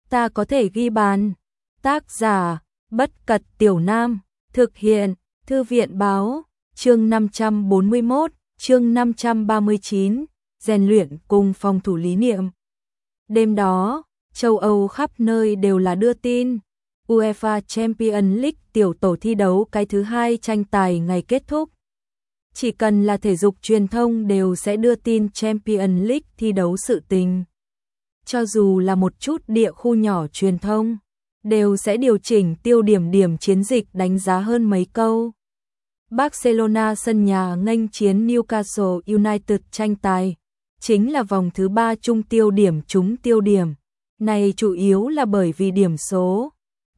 ta có thể ghi bàn. Tác giả, Bất Cật Tiểu Nam, thực hiện, Thư viện Báo, chương 541, chương 539, rèn luyện cùng phòng thủ lý niệm. Đêm đó, châu Âu khắp nơi đều là đưa tin. UEFA Champions League tiểu tổ thi đấu cái thứ 2 tranh tài ngày kết thúc. Chỉ cần là thể dục truyền thông đều sẽ đưa tin Champions League thi đấu sự tình. Cho dù là một chút địa khu nhỏ truyền thông, đều sẽ điều chỉnh tiêu điểm chiến dịch đánh giá hơn mấy câu. Barcelona sân nhà nghênh chiến Newcastle United tranh tài, chính là vòng thứ 3 chung tiêu điểm trúng tiêu điểm. Này chủ yếu là bởi vì điểm số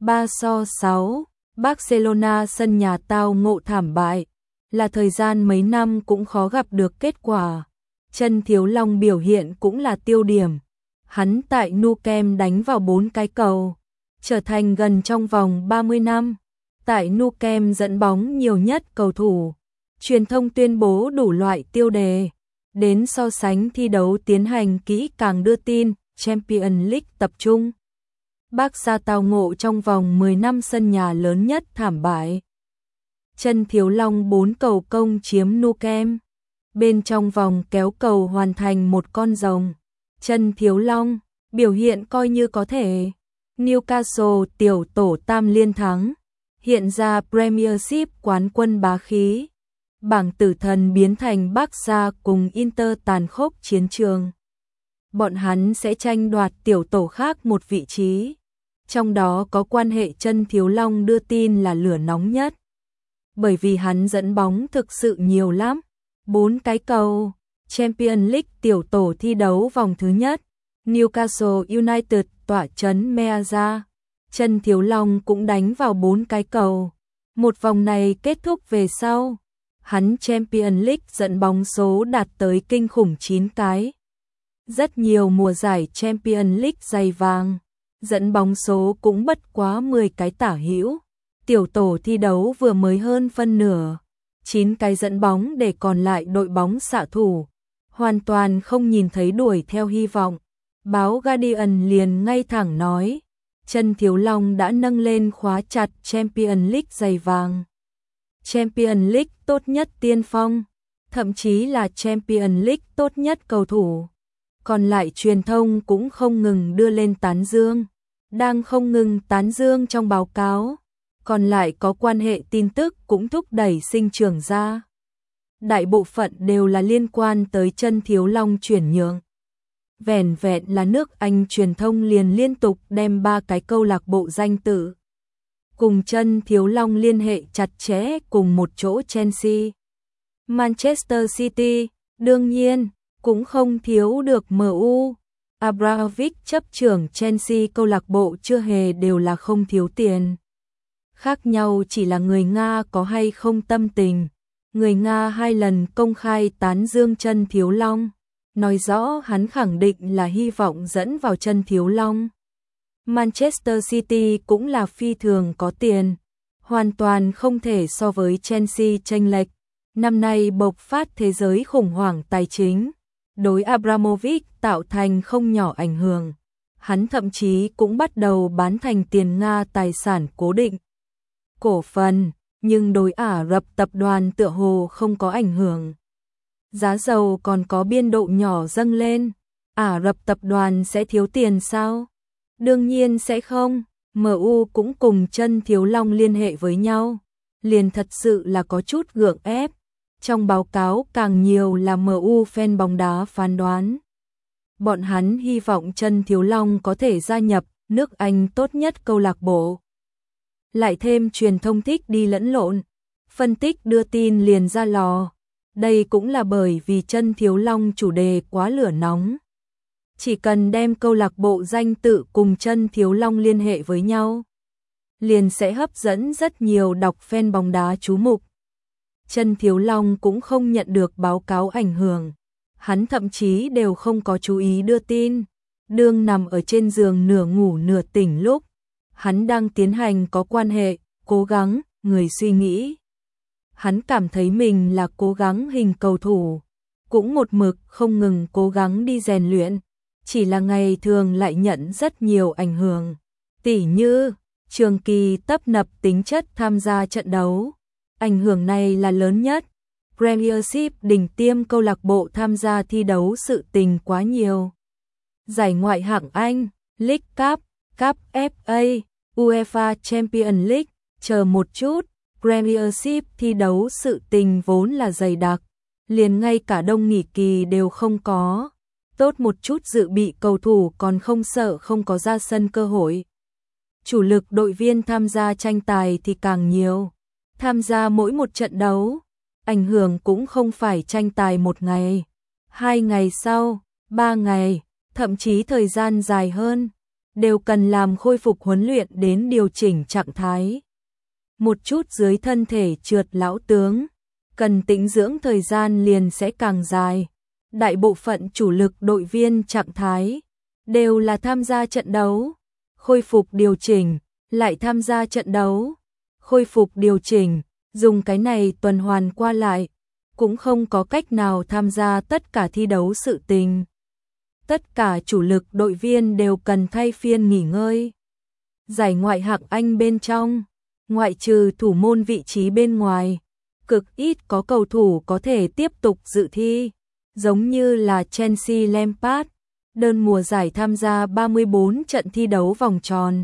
3-6, Barcelona sân nhà tao ngộ thảm bại, là thời gian mấy năm cũng khó gặp được kết quả. Chân Thiếu Long biểu hiện cũng là tiêu điểm. Hắn tại Nou Camp đánh vào 4 cái cầu, trở thành gần trong vòng 30 năm tại Nou Camp dẫn bóng nhiều nhất cầu thủ. Truyền thông tuyên bố đủ loại tiêu đề, đến so sánh thi đấu tiến hành kỹ càng đưa tin Champions League tập trung. Barca tao ngộ trong vòng 10 năm sân nhà lớn nhất thảm bại. Chân Thiếu Long 4 cầu công chiếm Nou Camp, bên trong vòng kéo cầu hoàn thành một con rồng. Chân Thiếu Long biểu hiện coi như có thể. Newcastle tiểu tổ tam liên thắng, hiện ra Premiership quán quân bá khí. Bảng tử thần biến thành Barca cùng Inter tàn khốc chiến trường. Bọn hắn sẽ tranh đoạt tiểu tổ khác một vị trí. Trong đó có quan hệ Chân Thiếu Long đưa tin là lửa nóng nhất. Bởi vì hắn dẫn bóng thực sự nhiều lắm. 4 cái cầu. Champions League tiểu tổ thi đấu vòng thứ nhất. Newcastle United tỏa trấn Meazza. Chân Thiếu Long cũng đánh vào 4 cái cầu. Một vòng này kết thúc về sau, hắn Champions League dẫn bóng số đạt tới kinh khủng 9 cái. Rất nhiều mùa giải Champions League giày vàng, dẫn bóng số cũng bất quá 10 cái tả hữu. Tiểu tổ thi đấu vừa mới hơn phân nửa, 9 cái dẫn bóng để còn lại đội bóng xạ thủ, hoàn toàn không nhìn thấy đuổi theo hy vọng. Báo Guardian liền ngay thẳng nói, Chân Thiếu Long đã nâng lên khóa chặt Champions League giày vàng. Champions League tốt nhất tiên phong, thậm chí là Champions League tốt nhất cầu thủ. Còn lại truyền thông cũng không ngừng đưa lên tán dương, đang không ngừng tán dương trong báo cáo. Còn lại có quan hệ tin tức cũng thúc đẩy sinh trưởng ra. Đại bộ phận đều là liên quan tới Chân Thiếu Long chuyển nhượng. Vẻn vẹn là nước Anh truyền thông liền liên tục đem 3 cái câu lạc bộ danh tự cùng Chân Thiếu Long liên hệ chặt chẽ cùng một chỗ. Chelsea, Manchester City, đương nhiên cũng không thiếu được MU. Abramovich chấp trưởng Chelsea, câu lạc bộ chưa hề đều là không thiếu tiền. Khác nhau chỉ là người Nga có hay không tâm tình. Người Nga 2 lần công khai tán dương Chân Thiếu Long, nói rõ hắn khẳng định là hy vọng dẫn vào Chân Thiếu Long. Manchester City cũng là phi thường có tiền, hoàn toàn không thể so với Chelsea chênh lệch. Năm nay bộc phát thế giới khủng hoảng tài chính, đối Abramovich tạo thành không nhỏ ảnh hưởng. Hắn thậm chí cũng bắt đầu bán thành tiền Nga tài sản cố định, cổ phần, nhưng đối Ả Rập tập đoàn tựa hồ không có ảnh hưởng. Giá dầu còn có biên độ nhỏ dâng lên, Ả Rập tập đoàn sẽ thiếu tiền sao? Đương nhiên sẽ không. MU cũng cùng Chân Thiếu Long liên hệ với nhau, liền thật sự là có chút gượng ép. Trong báo cáo càng nhiều là MU fan bóng đá phán đoán. Bọn hắn hy vọng Chân Thiếu Long có thể gia nhập nước Anh tốt nhất câu lạc bộ. Lại thêm truyền thông thích đi lẫn lộn, phân tích đưa tin liền ra lò. Đây cũng là bởi vì Chân Thiếu Long chủ đề quá lửa nóng. Chỉ cần đem câu lạc bộ danh tự cùng Chân Thiếu Long liên hệ với nhau, liền sẽ hấp dẫn rất nhiều đọc fan bóng đá chú mục. Chân Thiếu Long cũng không nhận được báo cáo ảnh hưởng, hắn thậm chí đều không có chú ý đưa tin. Đương nằm ở trên giường nửa ngủ nửa tỉnh lúc, hắn đang tiến hành có quan hệ, cố gắng, người suy nghĩ. Hắn cảm thấy mình là cố gắng hình cầu thủ, cũng một mực không ngừng cố gắng đi rèn luyện. chỉ là ngày thường lại nhận rất nhiều ảnh hưởng. Tỉ như, trường kỳ tấp nập tính chất tham gia trận đấu. Ảnh hưởng này là lớn nhất. Premiership đỉnh tiêm câu lạc bộ tham gia thi đấu sự tình quá nhiều. Giải ngoại hạng Anh, League Cup, Cup FA, UEFA Champions League, chờ một chút, Premiership thi đấu sự tình vốn là dày đặc, liền ngay cả đông nghỉ kỳ đều không có. Tốt một chút dự bị cầu thủ còn không sợ không có ra sân cơ hội. Chủ lực đội viên tham gia tranh tài thì càng nhiều. Tham gia mỗi một trận đấu, ảnh hưởng cũng không phải tranh tài một ngày, 2 ngày sau, 3 ngày, thậm chí thời gian dài hơn, đều cần làm khôi phục huấn luyện đến điều chỉnh trạng thái. Một chút dưới thân thể trượt lão tướng, cần tĩnh dưỡng thời gian liền sẽ càng dài. Đại bộ phận chủ lực đội viên trạng thái đều là tham gia trận đấu, khôi phục điều chỉnh, lại tham gia trận đấu, khôi phục điều chỉnh, dùng cái này tuần hoàn qua lại, cũng không có cách nào tham gia tất cả thi đấu sự tình. Tất cả chủ lực đội viên đều cần thay phiên nghỉ ngơi. Giải ngoại hạng Anh bên trong, ngoại trừ thủ môn vị trí bên ngoài, cực ít có cầu thủ có thể tiếp tục dự thi, giống như là Chelsea Lampard, đơn mùa giải tham gia 34 trận thi đấu vòng tròn.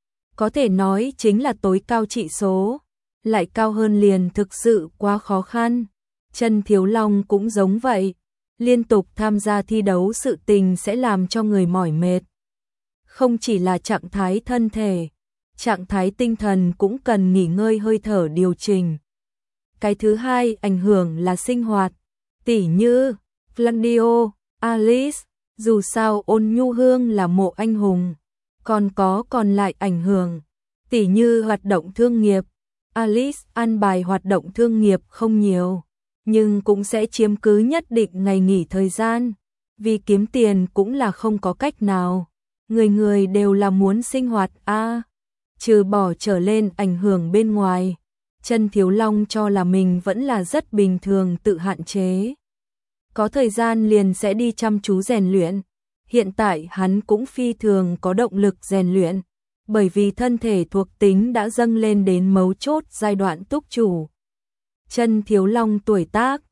Có thể nói chính là tối cao trị số, lại cao hơn liền thực sự quá khó khăn. Trần Thiếu Long cũng giống vậy, liên tục tham gia thi đấu sự tình sẽ làm cho người mỏi mệt. Không chỉ là trạng thái thân thể, trạng thái tinh thần cũng cần nghỉ ngơi hơi thở điều chỉnh. Cái thứ hai ảnh hưởng là sinh hoạt, tỉ như Flandio, Alice, dù sao Ôn Nhu Hương là mộ anh hùng, còn lại ảnh hưởng, tỉ như hoạt động thương nghiệp. Alice an bài hoạt động thương nghiệp không nhiều, nhưng cũng sẽ chiếm cứ nhất định ngày nghỉ thời gian, vì kiếm tiền cũng là không có cách nào. Người đều là muốn sinh hoạt trừ bỏ trở lên ảnh hưởng bên ngoài, Trần Thiếu Long cho là mình vẫn là rất bình thường tự hạn chế. Có thời gian liền sẽ đi chăm chú rèn luyện, hiện tại hắn cũng phi thường có động lực rèn luyện, bởi vì thân thể thuộc tính đã dâng lên đến mấu chốt giai đoạn túc chủ. Trần Thiếu Long tuổi tác,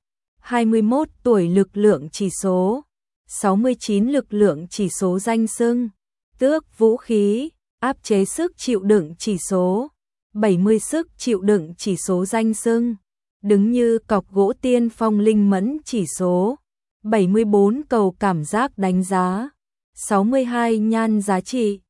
21 tuổi lực lượng chỉ số, 69 lực lượng chỉ số danh xưng, tước vũ khí, áp chế sức chịu đựng chỉ số, 70 sức chịu đựng chỉ số danh xưng, đứng như cọc gỗ tiên phong linh mẫn chỉ số, 74 cầu cảm giác đánh giá, 62 nhan giá trị,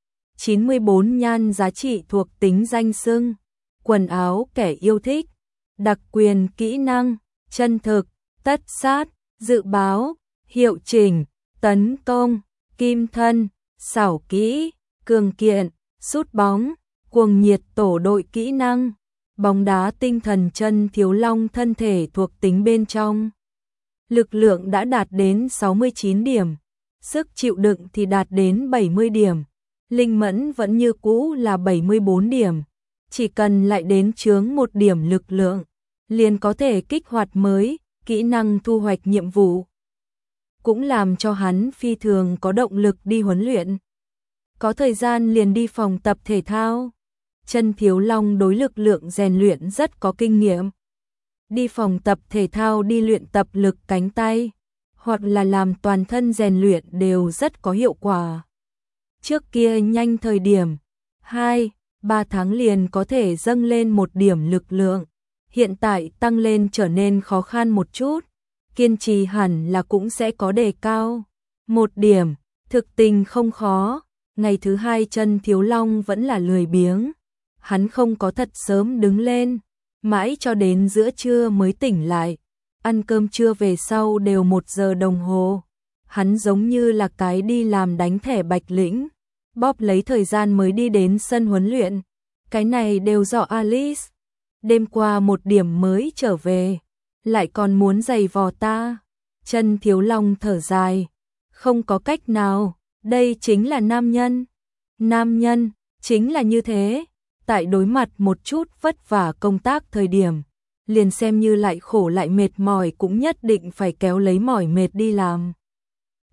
94 nhan giá trị thuộc tính danh xưng, quần áo kẻ yêu thích, đặc quyền kỹ năng, chân thực, tất sát, dự báo, hiệu chỉnh, tấn công, kim thân, xảo kỹ, cường kiện, sút bóng, cuồng nhiệt tổ đội kỹ năng, bóng đá tinh thần. Trần Thiếu Long thân thể thuộc tính bên trong, lực lượng đã đạt đến 69 điểm, sức chịu đựng thì đạt đến 70 điểm, linh mẫn vẫn như cũ là 74 điểm, chỉ cần lại đến chướng 1 điểm lực lượng, liền có thể kích hoạt mới, kỹ năng thu hoạch nhiệm vụ. Cũng làm cho hắn phi thường có động lực đi huấn luyện. Có thời gian liền đi phòng tập thể thao. Trần Thiếu Long đối lực lượng rèn luyện rất có kinh nghiệm. Đi phòng tập thể thao đi luyện tập lực cánh tay, hoặc là làm toàn thân rèn luyện đều rất có hiệu quả. Trước kia nhanh thời điểm, 2-3 tháng liền có thể dâng lên 1 điểm lực lượng. Hiện tại tăng lên trở nên khó khăn một chút, kiên trì hẳn là cũng sẽ có đề cao. 1 điểm, thực tình không khó. Ngày thứ 2 Trần Thiếu Long vẫn là lười biếng. Hắn không có thật sớm đứng lên, mãi cho đến giữa trưa mới tỉnh lại. Ăn cơm trưa về sau đều 1 giờ đồng hồ. Hắn giống như là cái đi làm đánh thẻ bạch lĩnh, bóp lấy thời gian mới đi đến sân huấn luyện. Cái này đều do Alice. Đêm qua 1 điểm mới trở về, lại còn muốn giày vò ta. Trần Thiếu Long thở dài, không có cách nào, đây chính là nam nhân. Nam nhân, chính là như thế, tại đối mặt một chút vất vả công tác thời điểm, liền xem như lại khổ lại mệt mỏi cũng nhất định phải kéo lấy mỏi mệt đi làm.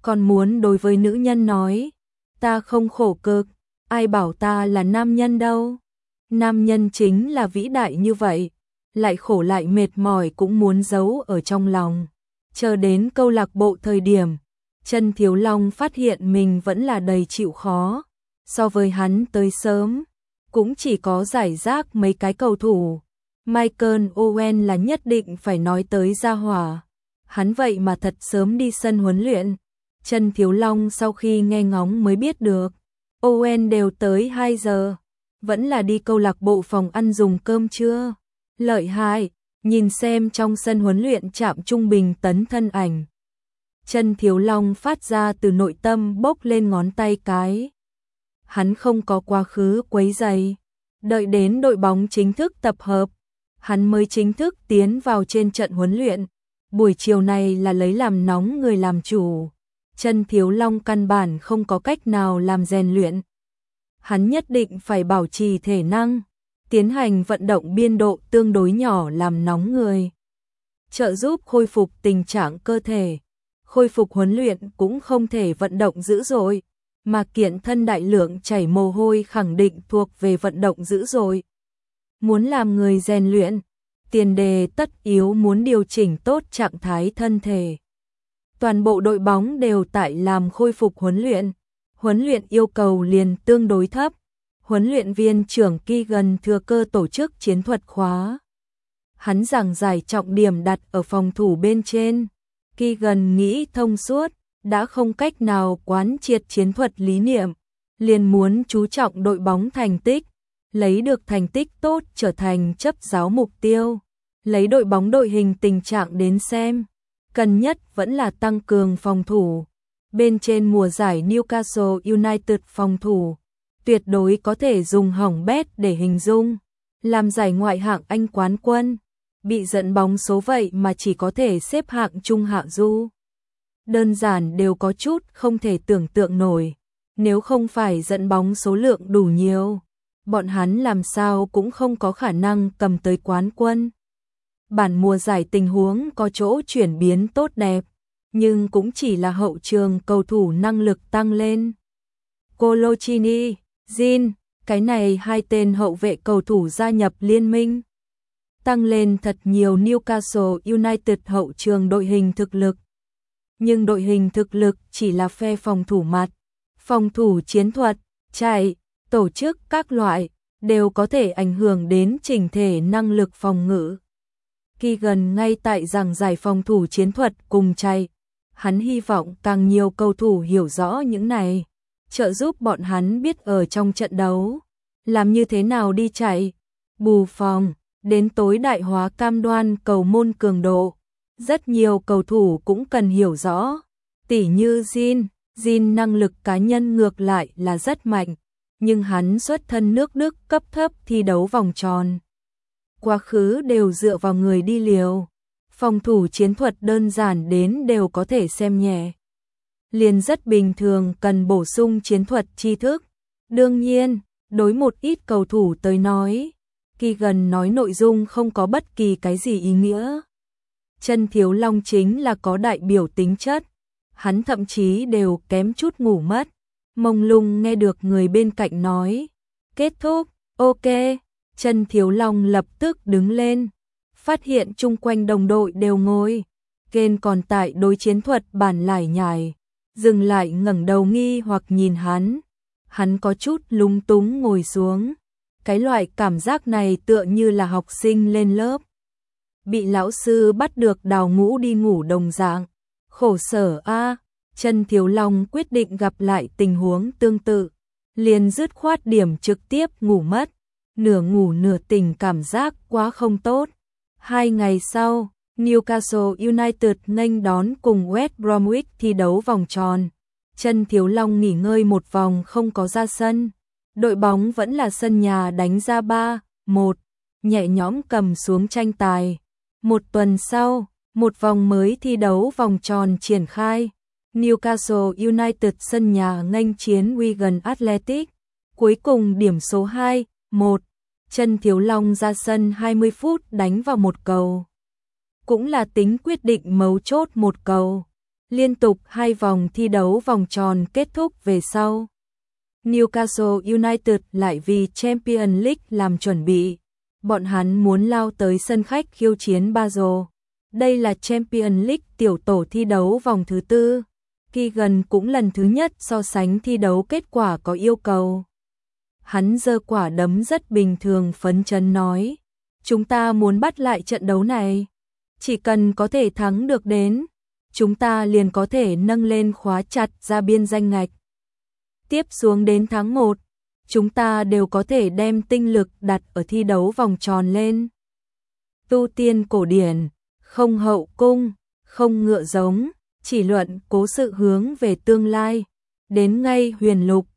còn muốn đối với nữ nhân nói, ta không khổ cực, ai bảo ta là nam nhân đâu. Nam nhân chính là vĩ đại như vậy, lại khổ lại mệt mỏi cũng muốn giấu ở trong lòng. Chờ đến câu lạc bộ thời điểm, Trần Thiếu Long phát hiện mình vẫn là đầy chịu khó. So với hắn tới sớm, cũng chỉ có giải rác mấy cái cầu thủ. Michael Owen là nhất định phải nói tới gia hỏa. Hắn vậy mà thật sớm đi sân huấn luyện. Trần Thiếu Long sau khi nghe ngóng mới biết được, Owen đều tới 2 giờ, vẫn là đi câu lạc bộ phòng ăn dùng cơm trưa. Lợi hại, nhìn xem trong sân huấn luyện chạm trung bình tấn thân ảnh. Trần Thiếu Long phát ra từ nội tâm bốc lên ngón tay cái. Hắn không có quá khứ quấy rầy, đợi đến đội bóng chính thức tập hợp, hắn mới chính thức tiến vào trên trận huấn luyện. Buổi chiều này là lấy làm nóng người làm chủ. Trần Thiếu Long căn bản không có cách nào làm rèn luyện. Hắn nhất định phải bảo trì thể năng, tiến hành vận động biên độ tương đối nhỏ làm nóng người, trợ giúp khôi phục tình trạng cơ thể. Khôi phục huấn luyện cũng không thể vận động dữ dội, mà kiện thân đại lượng chảy mồ hôi khẳng định thuộc về vận động dữ dội. Muốn làm người rèn luyện, tiền đề tất yếu muốn điều chỉnh tốt trạng thái thân thể. Toàn bộ đội bóng đều tại làm khôi phục huấn luyện yêu cầu liền tương đối thấp. Huấn luyện viên trưởng Keegan thừa cơ tổ chức chiến thuật khóa. Hắn giảng giải trọng điểm đặt ở phòng thủ bên trên. Keegan nghĩ thông suốt, đã không cách nào quán triệt chiến thuật lý niệm, liền muốn chú trọng đội bóng thành tích, lấy được thành tích tốt trở thành chấp giáo mục tiêu, lấy đội bóng đội hình tình trạng đến xem, cần nhất vẫn là tăng cường phòng thủ. Bên trên mùa giải Newcastle United phòng thủ, tuyệt đối có thể dùng hỏng bét để hình dung, làm giải ngoại hạng Anh quán quân, bị dẫn bóng số vậy mà chỉ có thể xếp hạng trung hạ du. Đơn giản đều có chút không thể tưởng tượng nổi, nếu không phải dẫn bóng số lượng đủ nhiều, bọn hắn làm sao cũng không có khả năng cầm tới quán quân. Bản mùa giải tình huống có chỗ chuyển biến tốt đẹp, nhưng cũng chỉ là hậu trường cầu thủ năng lực tăng lên. Coloccini, Jean, cái này hai tên hậu vệ cầu thủ gia nhập liên minh, tăng lên thật nhiều Newcastle United hậu trường đội hình thực lực. Nhưng đội hình thực lực chỉ là phe phòng thủ mặt, phòng thủ chiến thuật, chạy, tổ chức các loại, đều có thể ảnh hưởng đến chỉnh thể năng lực phòng ngự. Keegan ngay tại giảng giải phòng thủ chiến thuật cùng chạy, hắn hy vọng càng nhiều cầu thủ hiểu rõ những này, trợ giúp bọn hắn biết ở trong trận đấu, làm như thế nào đi chạy, bù phòng, đến tối đại hóa cam đoan cầu môn cường độ. Rất nhiều cầu thủ cũng cần hiểu rõ, tỉ như Jean năng lực cá nhân ngược lại là rất mạnh, nhưng hắn xuất thân nước Đức cấp thấp thi đấu vòng tròn. Quá khứ đều dựa vào người đi liều, phòng thủ chiến thuật đơn giản đến đều có thể xem nhẹ. Liền rất bình thường cần bổ sung chiến thuật tri thức. Đương nhiên, đối một ít cầu thủ tới nói, Keegan nói nội dung không có bất kỳ cái gì ý nghĩa. Trần Thiếu Long chính là có đại biểu tính chất, hắn thậm chí đều kém chút ngủ mất, mông lung nghe được người bên cạnh nói, kết thúc, ok, Trần Thiếu Long lập tức đứng lên, phát hiện chung quanh đồng đội đều ngồi, Kane còn tại đối chiến thuật bản lải nhải, dừng lại ngẩng đầu nghi hoặc nhìn hắn có chút lúng túng ngồi xuống, cái loại cảm giác này tựa như là học sinh lên lớp. Bị lão sư bắt được đào ngũ đi ngủ đồng dạng. Khổ sở a. Trần Thiếu Long quyết định gặp lại tình huống tương tự, liền dứt khoát điểm trực tiếp ngủ mất, nửa ngủ nửa tỉnh cảm giác quá không tốt. 2 ngày sau, Newcastle United nghênh đón cùng West Bromwich thi đấu vòng tròn. Trần Thiếu Long nghỉ ngơi một vòng không có ra sân, đội bóng vẫn là sân nhà đánh ra 3-1, nhẹ nhõm cầm xuống tranh tài. Một tuần sau, một vòng mới thi đấu vòng tròn triển khai. Newcastle United sân nhà nghênh chiến Wigan Athletic. Cuối cùng điểm số 2-1. Trần Thiếu Long ra sân 20 phút đánh vào một cầu. Cũng là tính quyết định mấu chốt một cầu. Liên tục 2 vòng thi đấu vòng tròn kết thúc về sau, Newcastle United lại vì Champions League làm chuẩn bị. Bọn hắn muốn lao tới sân khách khiêu chiến Basel. Đây là Champions League tiểu tổ thi đấu vòng thứ 4. Keegan cũng lần thứ nhất so sánh thi đấu kết quả có yêu cầu. Hắn giơ quả đấm rất bình thường phấn chấn nói. Chúng ta muốn bắt lại trận đấu này. Chỉ cần có thể thắng được đến, chúng ta liền có thể nâng lên khóa chặt ra biên danh ngạch. Tiếp xuống đến tháng 1, chúng ta đều có thể đem tinh lực đặt ở thi đấu vòng tròn lên. Tu tiên cổ điển, không hậu cung, không ngựa giống, chỉ luận cố sự hướng về tương lai. Đến ngay huyền lục,